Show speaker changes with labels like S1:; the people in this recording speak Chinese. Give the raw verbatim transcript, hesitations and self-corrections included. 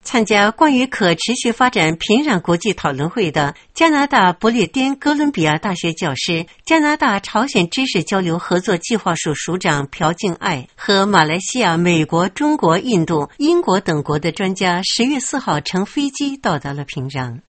S1: 参加关于可持续发展平壤国际讨论会的加拿大不列颠哥伦比亚大学教师、加拿大朝鲜知识交流合作计划署署长朴敬爱和马来西亚、美国、中国、印度、英国等国的专家十月四号乘飞机到达了平壤。